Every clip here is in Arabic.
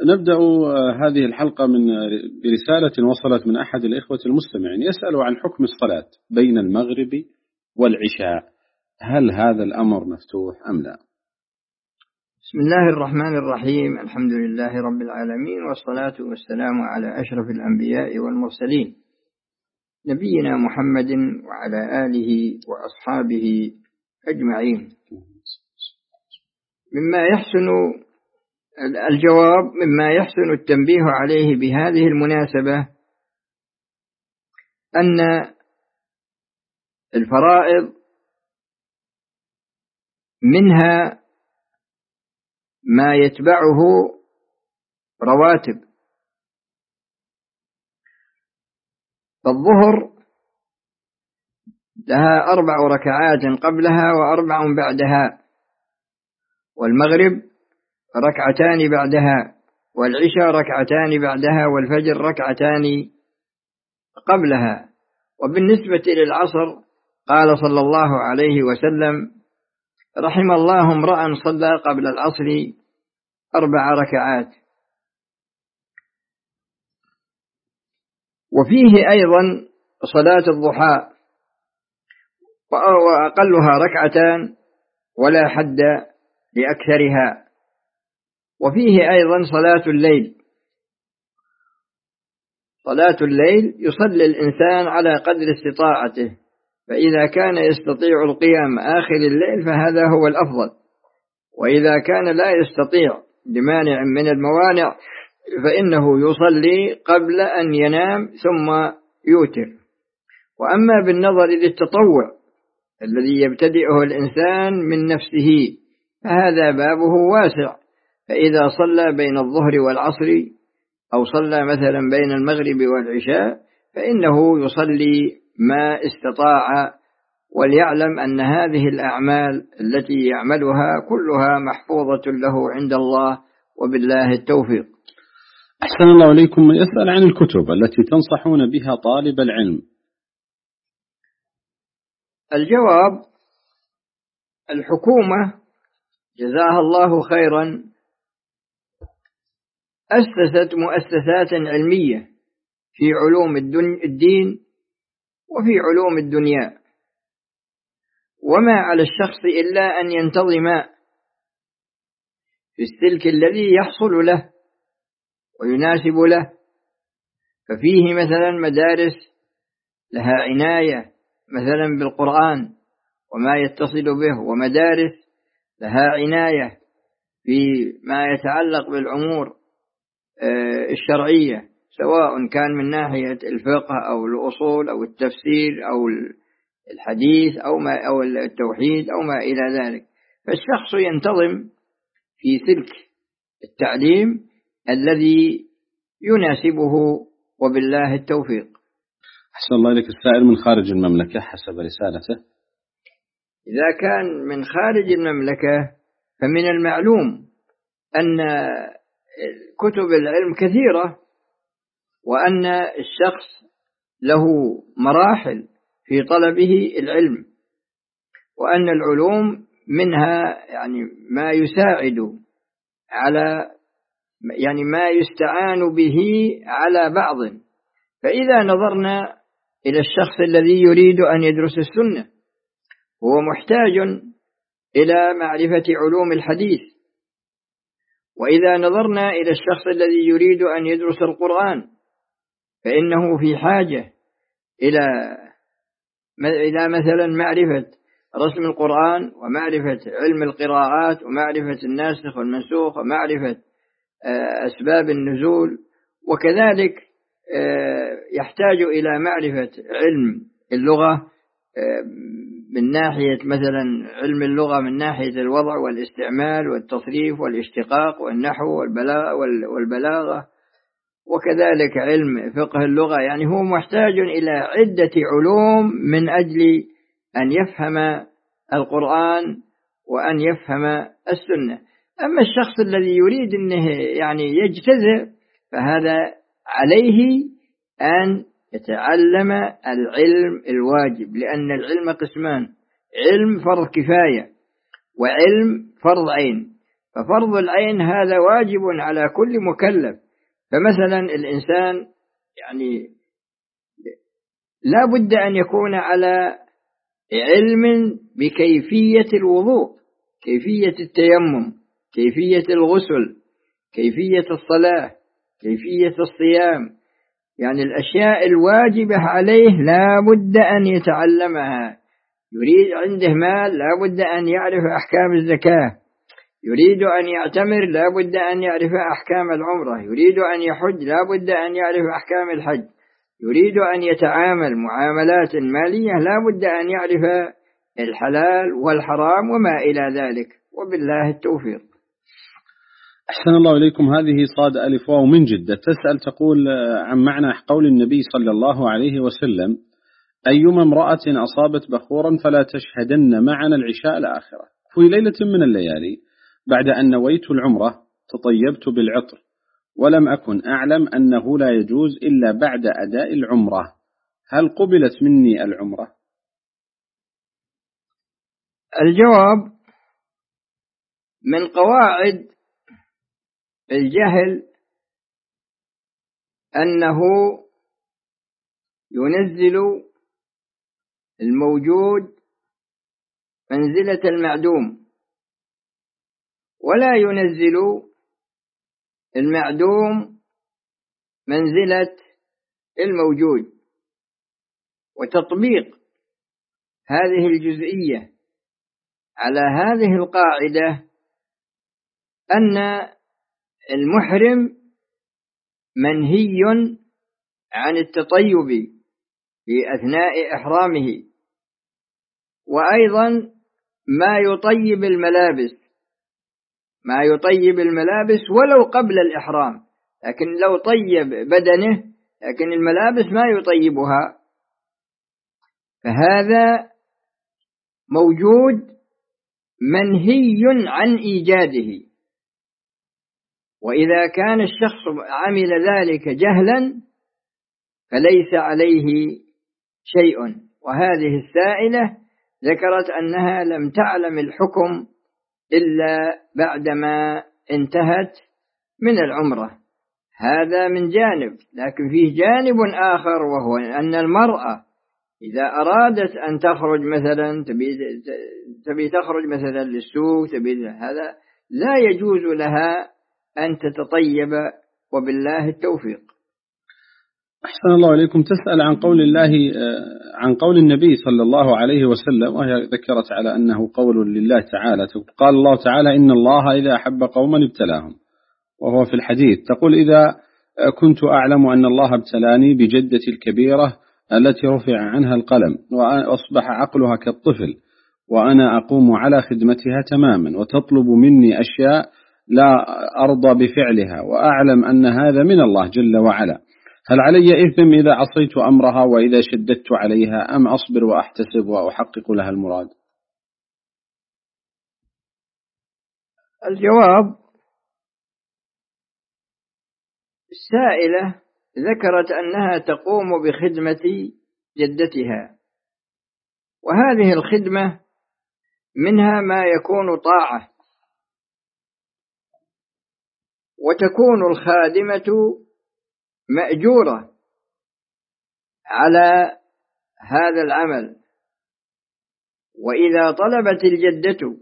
نبدأ هذه الحلقة برسالة وصلت من أحد الإخوة المستمعين يسأل عن حكم الصلاة بين المغرب والعشاء، هل هذا الأمر مفتوح أم لا؟ بسم الله الرحمن الرحيم، الحمد لله رب العالمين، والصلاة والسلام على أشرف الأنبياء والمرسلين نبينا محمد وعلى آله وأصحابه أجمعين. مما يحسن التنبيه عليه بهذه المناسبة أن الفرائض منها ما يتبعه رواتب، فالظهر لها 4 ركعات قبلها و4 بعدها، والمغرب 2 بعدها، والعشاء 2 بعدها، والفجر 2 قبلها. وبالنسبة للعصر قال صلى الله عليه وسلم: رحم الله امرأ صلى قبل العصر 4 ركعات. وفيه أيضا صلاة الضحى وأقلها 2 ولا حد لأكثرها. وفيه أيضا صلاة الليل. صلاة الليل يصلي الإنسان على قدر استطاعته، فإذا كان يستطيع القيام آخر الليل فهذا هو الأفضل، وإذا كان لا يستطيع لمانع من الموانع فإنه يصلي قبل أن ينام ثم يوتر. وأما بالنظر للتطوع الذي يبتدئه الإنسان من نفسه فهذا بابه واسع، فإذا صلى بين الظهر والعصر أو صلى مثلا بين المغرب والعشاء فإنه يصلي ما استطاع، وليعلم أن هذه الأعمال التي يعملها كلها محفوظة له عند الله، وبالله التوفيق. أحسن الله إليكم. يسأل عن الكتب التي تنصحون بها طالب العلم. الجواب: الحكومة جزاها الله خيرا أسست مؤسسات علمية في علوم الدين وفي علوم الدنيا، وما على الشخص إلا أن ينتظم في السلك الذي يحصل له ويناسب له. ففيه مثلا مدارس لها عناية مثلا بالقرآن وما يتصل به، ومدارس لها عناية في ما يتعلق بالأمور الشرعية، سواء كان من ناحية الفقه أو الأصول أو التفسير أو الحديث أو التوحيد أو ما إلى ذلك. فالشخص ينتظم في سلك التعليم الذي يناسبه، وبالله التوفيق. أحسن الله إليك. السائل من خارج المملكة حسب رسالته. إذا كان من خارج المملكة فمن المعلوم أن كتب العلم كثيرة، وأن الشخص له مراحل في طلبه العلم، وأن العلوم منها ما يساعد على ما يستعان به على بعض. فإذا نظرنا إلى الشخص الذي يريد أن يدرس السنة هو محتاج إلى معرفة علوم الحديث، وإذا نظرنا إلى الشخص الذي يريد أن يدرس القرآن فإنه في حاجة إلى مثلا معرفة رسم القرآن، ومعرفة علم القراءات، ومعرفة الناسخ والمنسوخ، ومعرفة أسباب النزول. وكذلك يحتاج إلى معرفة علم اللغة من ناحية مثلا علم اللغة من ناحية الوضع والاستعمال والتصريف والاشتقاق والنحو والبلاغة، وكذلك علم فقه اللغة. هو محتاج إلى عدة علوم من أجل أن يفهم القرآن وأن يفهم السنة. أما الشخص الذي يريد أنه يجتزئ فهذا عليه أن يتعلم العلم الواجب، لأن العلم قسمان: علم فرض كفاية وعلم فرض عين. ففرض العين هذا واجب على كل مكلف. فمثلا الإنسان يعني لا بد أن يكون على علم بكيفية الوضوء، كيفية التيمم، كيفية الغسل، كيفية الصلاة، كيفية الصيام، يعني الأشياء الواجبة عليه لا بد أن يتعلمها. يريد عنده مال لا بد أن يعرف أحكام الزكاة، يريد أن يعتمر لا بد أن يعرف أحكام العمرة، يريد أن يحج لا بد أن يعرف أحكام الحج، يريد أن يتعامل معاملات مالية لا بد أن يعرف الحلال والحرام وما إلى ذلك، وبالله التوفيق. أحسن الله إليكم. هذه صاد ألف واو من جدة تسأل، تقول عن معنى قول النبي صلى الله عليه وسلم: أيما امرأة أصابت بخورا فلا تشهدن معنا العشاء الآخرة. في ليلة من الليالي بعد أن نويت العمرة تطيبت بالعطر ولم أكن أعلم أنه لا يجوز إلا بعد أداء العمرة، هل قبلت مني العمرة؟ الجواب: من قواعد الجهل أنه ينزل الموجود منزلة المعدوم، ولا ينزل المعدوم منزلة الموجود. وتطبيق هذه الجزئية على هذه القاعدة أن المحرم منهي عن التطيب في أثناء إحرامه، وأيضا ما يطيب الملابس ولو قبل الإحرام، لكن لو طيب بدنه لكن الملابس ما يطيبها، فهذا موجود منهي عن إيجاده. وإذا كان الشخص عمل ذلك جهلا فليس عليه شيء. وهذه السائلة ذكرت أنها لم تعلم الحكم إلا بعدما انتهت من العمرة. هذا من جانب، لكن فيه جانب آخر، وهو أن المرأة إذا أرادت أن تخرج مثلا تبي تخرج مثلا للسوق، هذا لا يجوز لها أن تتطيب، وبالله التوفيق. أحسن الله إليكم. تسأل عن قول النبي صلى الله عليه وسلم، وهي ذكرت على أنه قول لله تعالى. قال الله تعالى: إن الله إذا أحب قوما ابتلاهم، وهو في الحديث. تقول: إذا كنت أعلم أن الله ابتلاني بجدتي الكبيرة التي رفع عنها القلم وأصبح عقلها كالطفل، وأنا أقوم على خدمتها تماما، وتطلب مني أشياء لا أرضى بفعلها، وأعلم أن هذا من الله جل وعلا، هل علي إثم إذا عصيت أمرها وإذا شددت عليها، أم أصبر وأحتسب وأحقق لها المراد؟ الجواب: السائلة ذكرت أنها تقوم بخدمة جدتها، وهذه الخدمة منها ما يكون طاعة، وتكون الخادمة مأجورة على هذا العمل. وإذا طلبت الجدة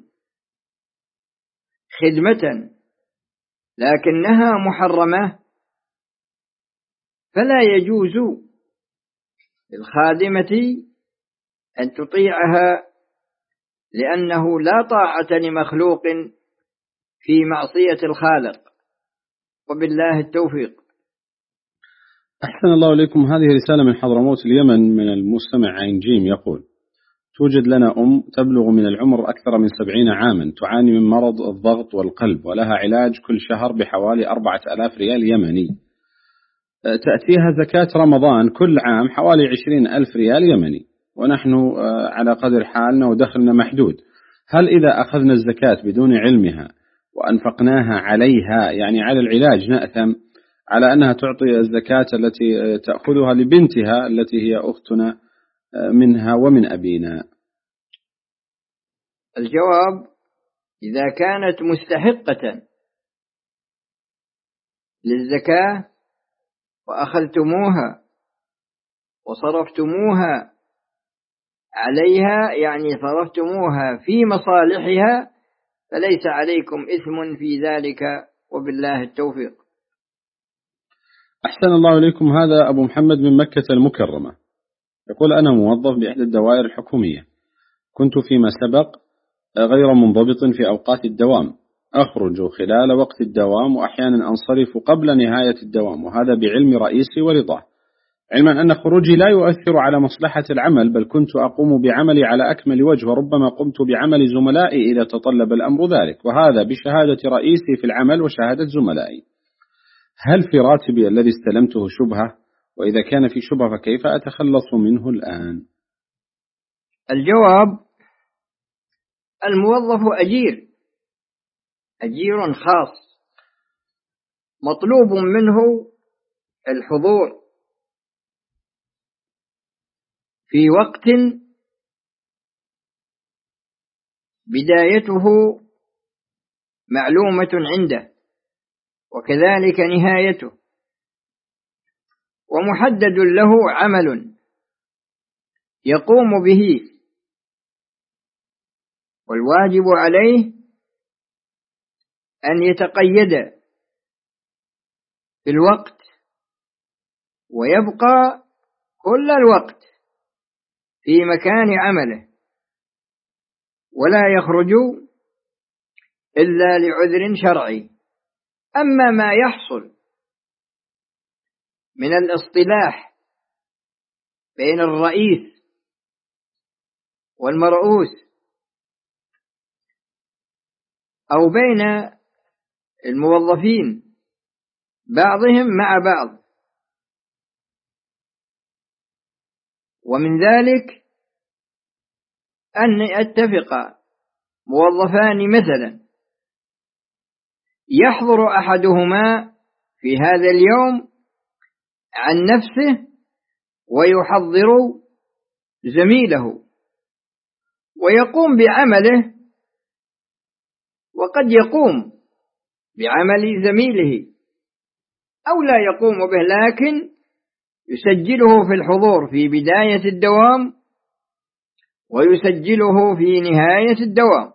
خدمة لكنها محرمة فلا يجوز للخادمة أن تطيعها، لأنه لا طاعة لمخلوق في معصية الخالق، وبالله التوفيق. أحسن الله إليكم. هذه رسالة من حضرموت اليمن من المستمع عين جيم، يقول: توجد لنا تبلغ من العمر أكثر من 70 عاما، تعاني من مرض الضغط والقلب، ولها علاج كل شهر بحوالي 4000 ريال يمني. تأتيها زكاة رمضان كل عام حوالي 20,000 ريال يمني، ونحن على قدر حالنا ودخلنا محدود. هل إذا أخذنا الزكاة بدون علمها وأنفقناها عليها، يعني على العلاج، نأثم على أنها تعطي الزكاة التي تأخذها لبنتها التي هي أختنا منها ومن أبينا؟ الجواب: إذا كانت مستحقة للزكاة وأخذتموها وصرفتموها عليها، يعني صرفتموها في مصالحها، فليس عليكم إثم في ذلك، وبالله التوفيق. أحسن الله إليكم. هذا أبو محمد من مكة المكرمة، يقول: أنا موظف بإحدى الدوائر الحكومية، كنت فيما سبق غير منضبط في أوقات الدوام، أخرج خلال وقت الدوام وأحيانا أنصرف قبل نهاية الدوام، وهذا بعلم رئيسي ورضاه، علما أن خروجي لا يؤثر على مصلحة العمل، بل كنت أقوم بعملي على أكمل وجه، وربما قمت بعمل زملائي إذا تطلب الأمر ذلك، وهذا بشهادة رئيسي في العمل وشهادة زملائي. هل في راتبي الذي استلمته شبهة؟ وإذا كان في شبهة فكيف أتخلص منه الآن؟ الجواب: الموظف أجير خاص، مطلوب منه الحضور في وقت بدايته معلومة عنده، وكذلك نهايته، ومحدد له عمل يقوم به، والواجب عليه أن يتقيد في الوقت ويبقى كل الوقت في مكان عمله، ولا يخرج إلا لعذر شرعي. أما ما يحصل من الاصطلاح بين الرئيس والمرؤوس أو بين الموظفين بعضهم مع بعض، ومن ذلك أن يتفق موظفان مثلا، يحضر أحدهما في هذا اليوم عن نفسه ويحضر زميله ويقوم بعمله، وقد يقوم بعمل زميله أو لا يقوم به، لكن يسجله في الحضور في بداية الدوام ويسجله في نهاية الدوام.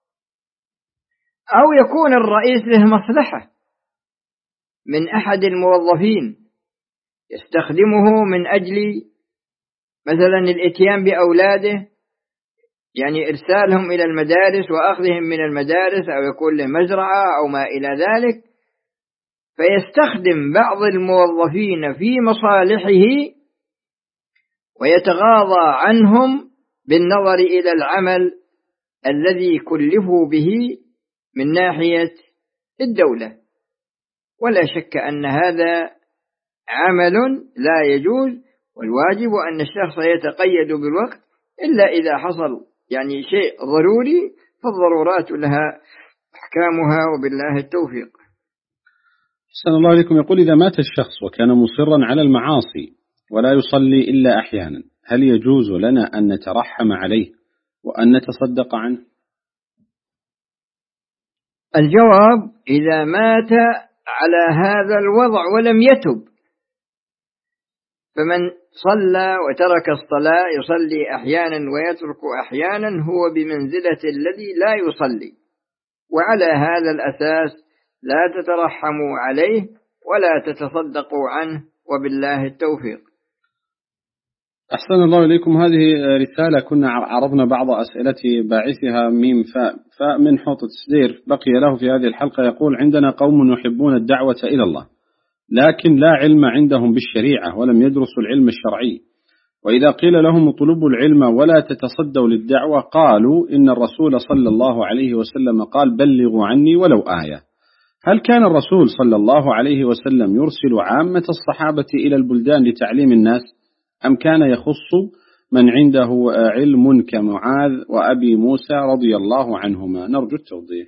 أو يكون الرئيس له مصلحة من أحد الموظفين يستخدمه من أجل مثلا الإتيان بأولاده، يعني إرسالهم إلى المدارس وأخذهم من المدارس، أو يكون له مزرعة أو ما إلى ذلك، فيستخدم بعض الموظفين في مصالحه ويتغاضى عنهم بالنظر إلى العمل الذي كلفوا به من ناحية الدولة. ولا شك أن هذا عمل لا يجوز، والواجب أن الشخص يتقيد بالوقت، إلا إذا حصل يعني شيء ضروري، فالضرورات لها أحكامها، وبالله التوفيق. أحسن الله عليكم. يقول: إذا مات الشخص وكان مصرا على المعاصي ولا يصلي إلا أحيانا، هل يجوز لنا أن نترحم عليه وأن نتصدق عنه؟ الجواب: إذا مات على هذا الوضع ولم يتب، فمن صلى وترك الصلاة، يصلي أحيانا ويترك أحيانا، هو بمنزلة الذي لا يصلي، وعلى هذا الأساس لا تترحموا عليه ولا تتصدقوا عنه، وبالله التوفيق. أحسن الله إليكم. هذه رسالة كنا عرضنا بعض أسئلة باعثها ميم فاء من حوط التسدير، بقي له في هذه الحلقة. يقول: عندنا قوم يحبون الدعوة إلى الله، لكن لا علم عندهم بالشريعة ولم يدرسوا العلم الشرعي، وإذا قيل لهم اطلبوا العلم ولا تتصدوا للدعوة قالوا إن الرسول صلى الله عليه وسلم قال: بلغوا عني ولو آية. هل كان الرسول صلى الله عليه وسلم يرسل عامة الصحابة إلى البلدان لتعليم الناس، أم كان يخص من عنده علم كمعاذ وأبي موسى رضي الله عنهما؟ نرجو التوضيح.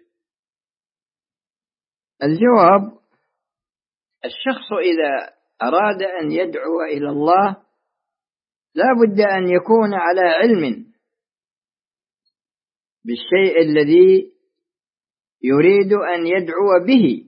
الجواب: الشخص إذا أراد أن يدعو إلى الله لا بد أن يكون على علم بالشيء الذي يريد أن يدعو به،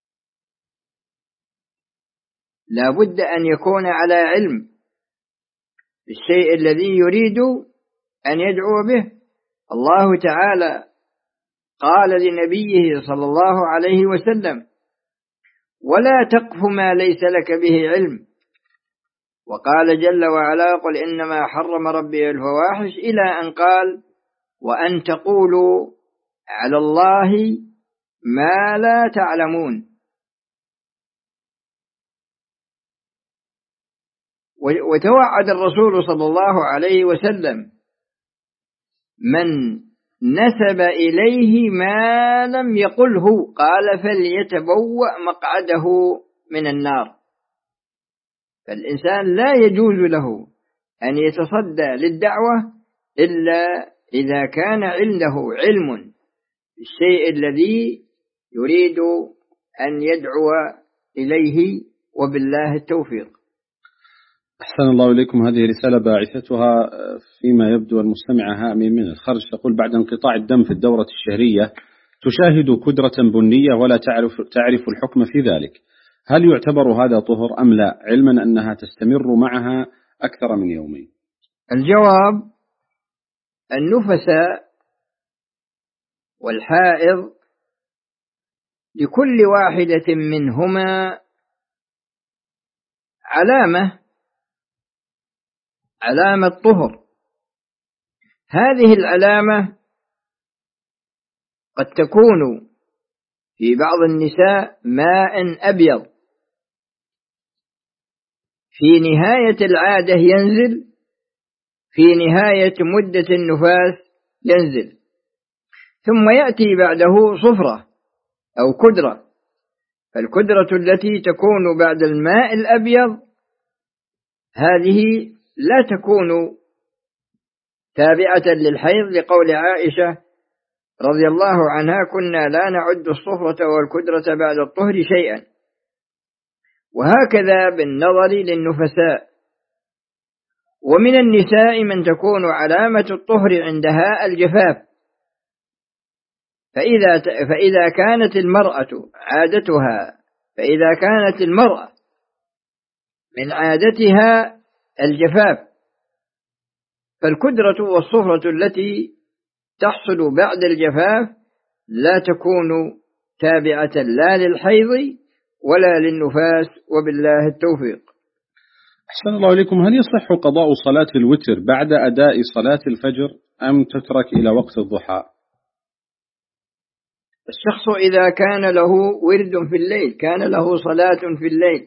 لا بد أن يكون على علم بالشيء الذي يريد أن يدعو به. الله تعالى قال لنبيه صلى الله عليه وسلم: ولا تقف ما ليس لك به علم. وقال جل وعلا: قل إنما حرم ربي الفواحش، إلى أن قال: وأن تقولوا على الله ما لا تعلمون. وتوعد الرسول صلى الله عليه وسلم من نسب إليه ما لم يقله، قال: فليتبوأ مقعده من النار. فالإنسان لا يجوز له أن يتصدى للدعوة إلا إذا كان عنده علم بالشيء الذي يريد أن يدعو إليه، وبالله التوفيق. أحسن الله إليكم. هذه رسالة باعثتها فيما يبدو المستمعة هامي من الخرج، تقول: بعد انقطاع الدم في الدورة الشهرية تشاهد كدرة بنية ولا تعرف الحكم في ذلك، هل يعتبر هذا طهر أم لا، علما أنها تستمر معها أكثر من يومين؟ الجواب: النفساء والحائض لكل واحدة منهما علامة طهر. هذه العلامة قد تكون في بعض النساء ماء أبيض في نهاية العادة ينزل، في نهاية مدة النفاس ينزل، ثم يأتي بعده صفرة أو كدرة. فالكدرة التي تكون بعد الماء الأبيض هذه لا تكون تابعة للحيض، لقول عائشة رضي الله عنها: كنا لا نعد الصفرة والكدرة بعد الطهر شيئا. وهكذا بالنظر للنفساء. ومن النساء من تكون علامة الطهر عندها الجفاف، فإذا كانت المرأة من عادتها الجفاف، فالكدرة والصفرة التي تحصل بعد الجفاف لا تكون تابعة لا للحيض ولا للنفاس، وبالله التوفيق. أحسن الله إليكم. هل يصح قضاء صلاة الوتر بعد أداء صلاة الفجر أم تترك إلى وقت الضحى؟ الشخص إذا كان له ورد في الليل، كان له صلاة في الليل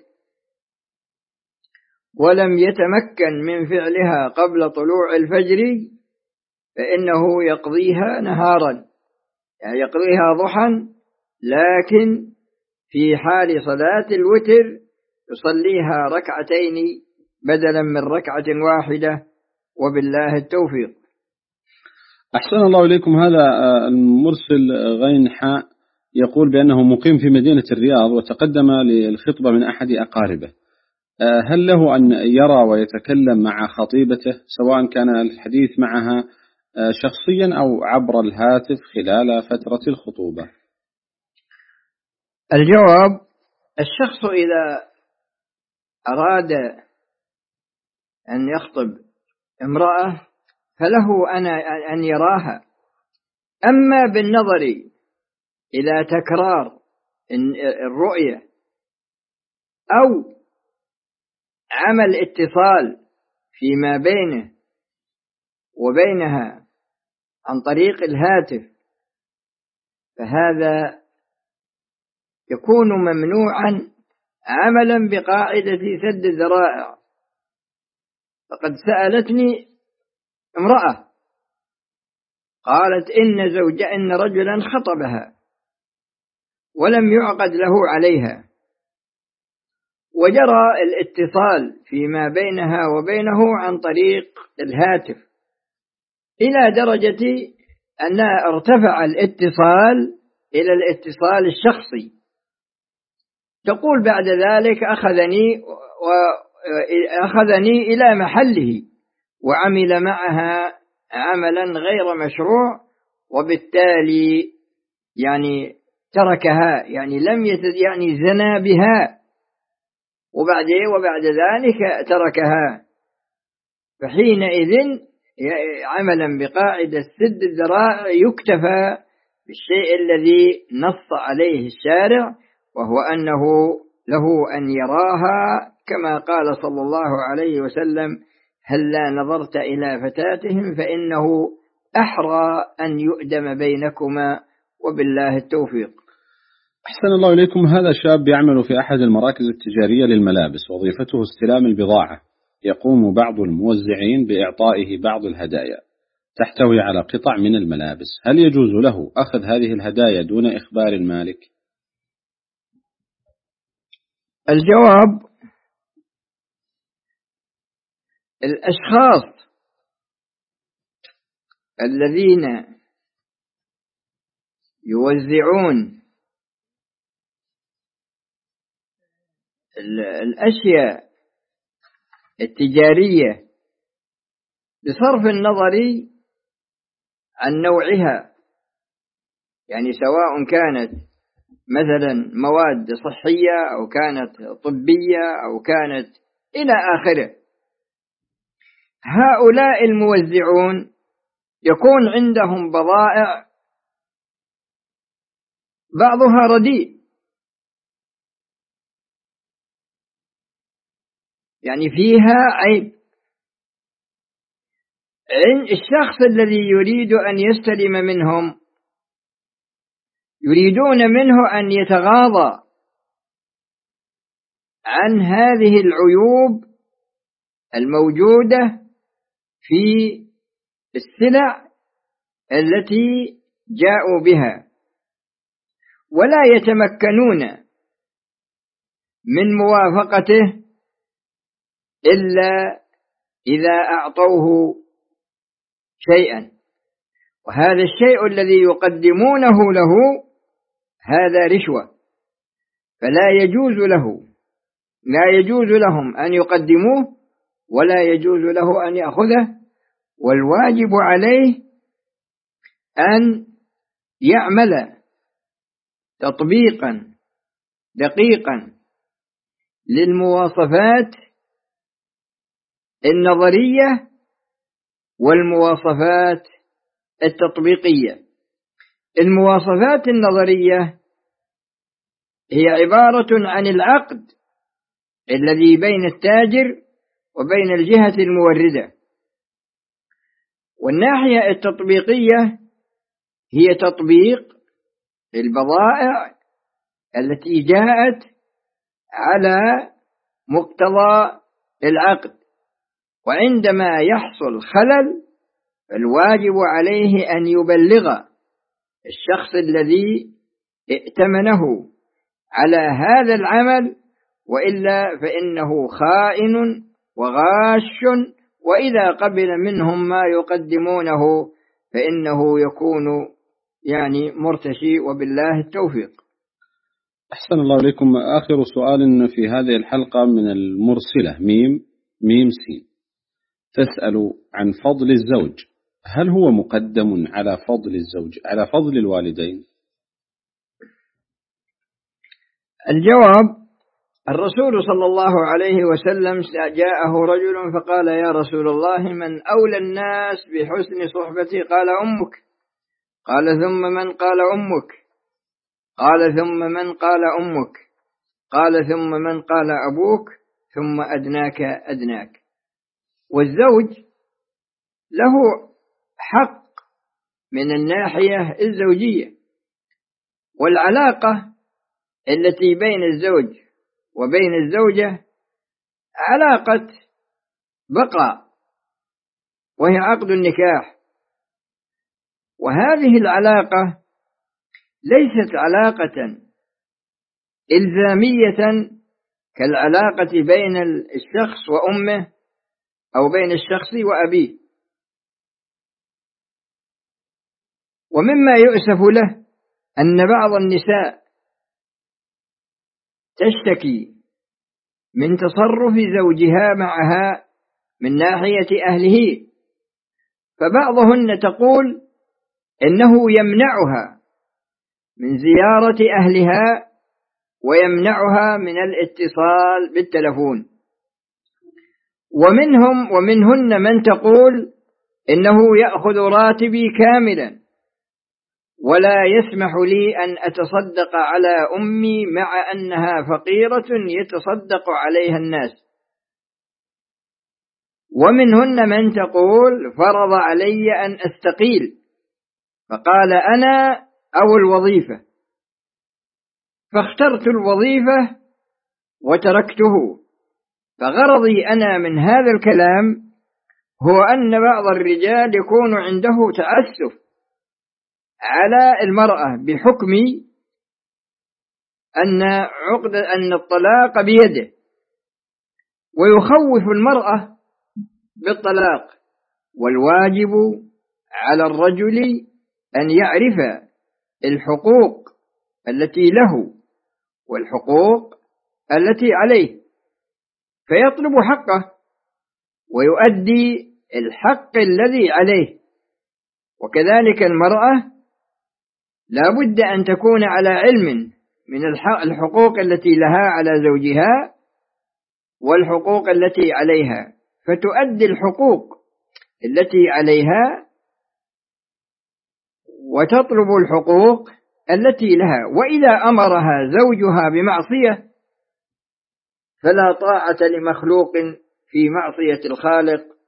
ولم يتمكن من فعلها قبل طلوع الفجر، فإنه يقضيها نهارا، يعني يقضيها ضحى، لكن في حال صلاة الوتر يصليها ركعتين بدلا من ركعة واحدة، وبالله التوفيق. أحسن الله إليكم. هذا المرسل غين حاء يقول بأنه مقيم في مدينة الرياض وتقدم للخطبة من أحد أقاربه، هل له أن يرى ويتكلم مع خطيبته سواء كان الحديث معها شخصيا أو عبر الهاتف خلال فترة الخطوبة؟ الجواب: الشخص إذا أراد أن يخطب امرأة فله أن يراها. أما بالنظر إلى تكرار الرؤية أو عمل اتصال فيما بينه وبينها عن طريق الهاتف، فهذا يكون ممنوعا عملا بقاعدة سد الذرائع. فقد سألتني امرأة قالت إن رجلا خطبها ولم يعقد له عليها، وجرى الاتصال فيما بينها وبينه عن طريق الهاتف إلى درجة أنها ارتفع الاتصال إلى الاتصال الشخصي. تقول بعد ذلك أخذني إلى محله وعمل معها عملا غير مشروع، وبالتالي يعني تركها، يعني يعني زنى بها وبعد ذلك تركها، فحينئذ عملا بقاعدة سد الذرائع يكتفى بالشيء الذي نص عليه الشارع، وهو أنه له أن يراها كما قال صلى الله عليه وسلم: هلا نظرت إلى فتاتهم فإنه أحرى أن يؤدم بينكما، وبالله التوفيق. أحسن الله إليكم. هذا شاب يعمل في أحد المراكز التجارية للملابس، وظيفته استلام البضاعة. يقوم بعض الموزعين بإعطائه بعض الهدايا تحتوي على قطع من الملابس، هل يجوز له أخذ هذه الهدايا دون إخبار المالك؟ الجواب: الأشخاص الذين يوزعون الأشياء التجارية بصرف النظر عن نوعها، يعني سواء كانت مثلا مواد صحية أو كانت طبية أو كانت إلى آخره، هؤلاء الموزعون يكون عندهم بضائع بعضها رديء، يعني فيها عيب. الشخص الذي يريد أن يستلم منهم يريدون منه أن يتغاضى عن هذه العيوب الموجودة في السلع التي جاءوا بها، ولا يتمكنون من موافقته إلا إذا أعطوه شيئا، وهذا الشيء الذي يقدمونه له هذا رشوة، فلا يجوز لهم أن يقدموه ولا يجوز له أن يأخذه، والواجب عليه أن يعمل تطبيقا دقيقا للمواصفات النظرية والمواصفات التطبيقية. المواصفات النظرية هي عبارة عن العقد الذي بين التاجر وبين الجهة الموردة، والناحية التطبيقية هي تطبيق البضائع التي جاءت على مقتضى العقد، وعندما يحصل خلل فالواجب عليه أن يبلغ الشخص الذي ائتمنه على هذا العمل، وإلا فإنه خائن وغاش، وإذا قبل منهم ما يقدمونه فإنه يكون يعني مرتشي، وبالله التوفيق. أحسن الله إليكم. آخر سؤال في هذه الحلقة من المرسلة ميم سين، تسأل عن فضل الزوج، هل هو مقدم على فضل الزوج على فضل الوالدين؟ الجواب: الرسول صلى الله عليه وسلم جاءه رجل فقال: يا رسول الله، من أولى الناس بحسن صحبتي؟ قال: أمك. قال: ثم من؟ قال: أمك. قال: ثم من؟ قال: أمك. قال: ثم من؟ قال: أبوك، ثم أدناك أدناك. والزوج له حق من الناحية الزوجية، والعلاقة التي بين الزوج وبين الزوجة علاقة بقاء، وهي عقد النكاح، وهذه العلاقة ليست علاقة إلزامية كالعلاقة بين الشخص وأمه أو بين الشخص وأبيه. ومما يؤسف له أن بعض النساء تشتكي من تصرف زوجها معها من ناحية أهله، فبعضهن تقول إنه يمنعها من زيارة أهلها ويمنعها من الاتصال بالتلفون. ومنهن من تقول إنه يأخذ راتبي كاملا ولا يسمح لي أن أتصدق على أمي مع أنها فقيرة يتصدق عليها الناس. ومنهن من تقول فرض علي أن أستقيل فقال أنا أو الوظيفة، فاخترت الوظيفة وتركته. فغرضي أنا من هذا الكلام هو أن بعض الرجال يكون عنده تأسف على المرأة بحكم أن الطلاق بيده، ويخوف المرأة بالطلاق. والواجب على الرجل أن يعرف الحقوق التي له والحقوق التي عليه فيطلب حقه ويؤدي الحق الذي عليه. وكذلك المرأة لا بد أن تكون على علم من الحقوق التي لها على زوجها والحقوق التي عليها، فتؤدي الحقوق التي عليها وتطلب الحقوق التي لها. وإذا أمرها زوجها بمعصية فلا طاعة لمخلوق في معصية الخالق